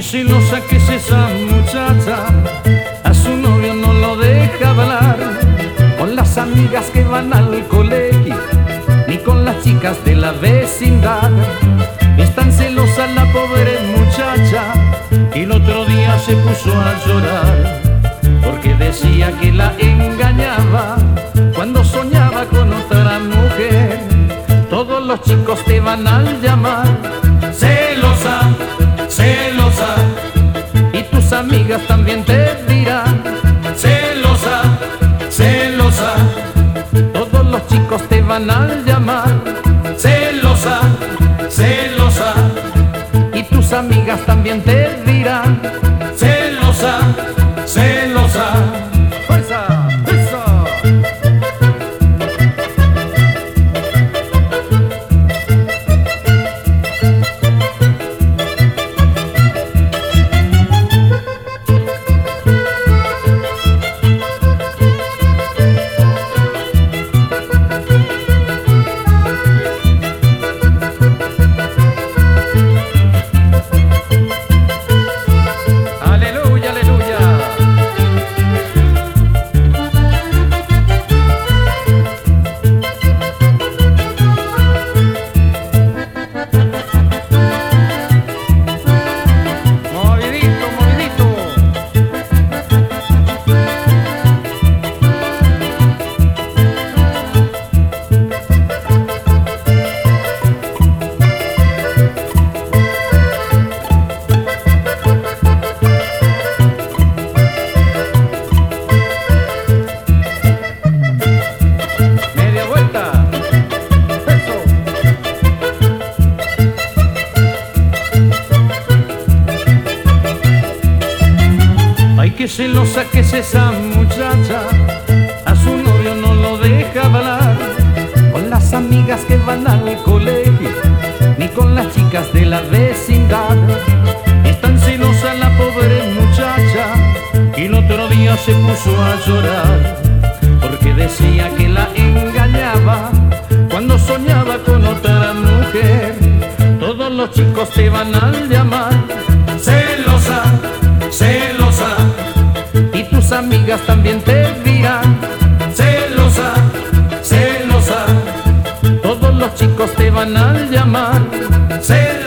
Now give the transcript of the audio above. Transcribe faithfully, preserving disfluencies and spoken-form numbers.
celosa que es esa muchacha, a su novio no lo deja hablar con las amigas que van al colegio, ni con las chicas de la vecindad. Es tan celosa la pobre muchacha que el otro día se puso a llorar, porque decía que la engañaba cuando soñaba con otra mujer. Todos los chicos te van a llamar celosa, celosa, y tus amigas también te dirán celosa, celosa. Todos los chicos te van a llamar celosa, celosa, y tus amigas también te dirán celosa, celosa. ¡Fuerza! ¡Eso! Qué celosa que es esa muchacha, a su novio no lo deja hablar con las amigas que van al colegio, ni con las chicas de la vecindad. Es tan celosa la pobre muchacha que el otro día se puso a llorar, porque decía que la engañaba cuando soñaba con otra mujer. Todos los chicos te van a llamar celosa, celosa, y tus amigas también te dirán celosa, celosa. Todos los chicos te van a llamar celosa.